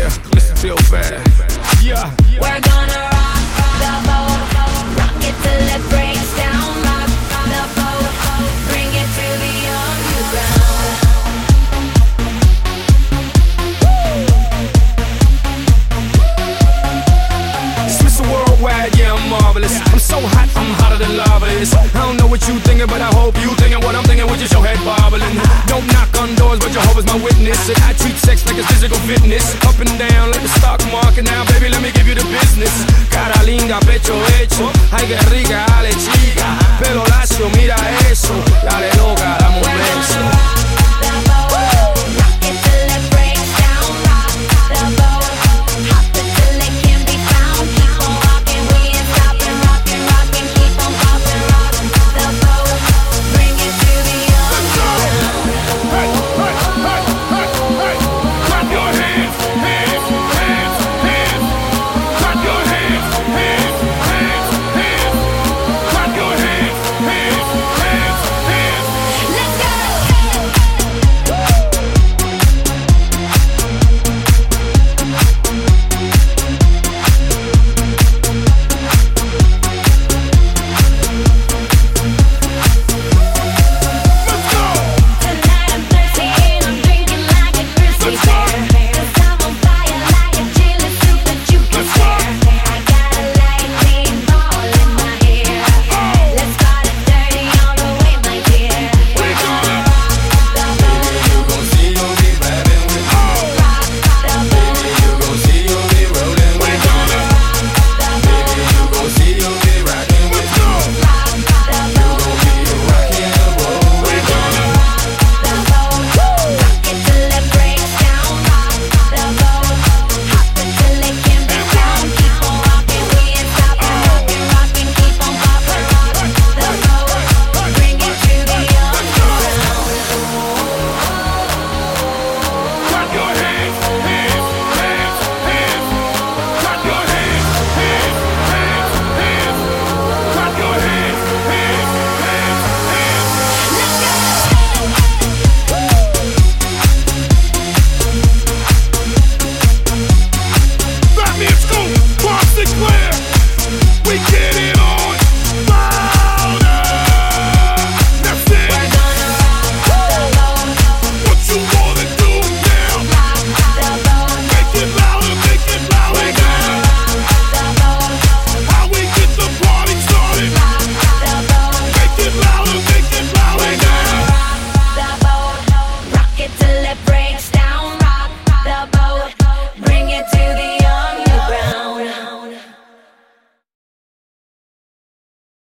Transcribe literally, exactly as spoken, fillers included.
clear, listen to your bad. Yeah. We're gonna rock the boat, rock it till it breaks down. Rock the boat, bring it to the underground. It's Mister Worldwide, yeah, I'm marvelous. I'm so hot, I'm hotter than lava is. I don't know what you thinking, but I hope you thinking what I'm thinking with just your head bobbling. Don't knock on doors, but Jehovah's my witness. And I treat sex like it's physical fitness. Up and down like the stock market. Now, baby, let me give you the business. Cara linda, pecho hecho. Ay, que rica, dale chica. Pelo lacio, mira eso. Dale loca, dame un beso. Till it breaks down, rock the boat.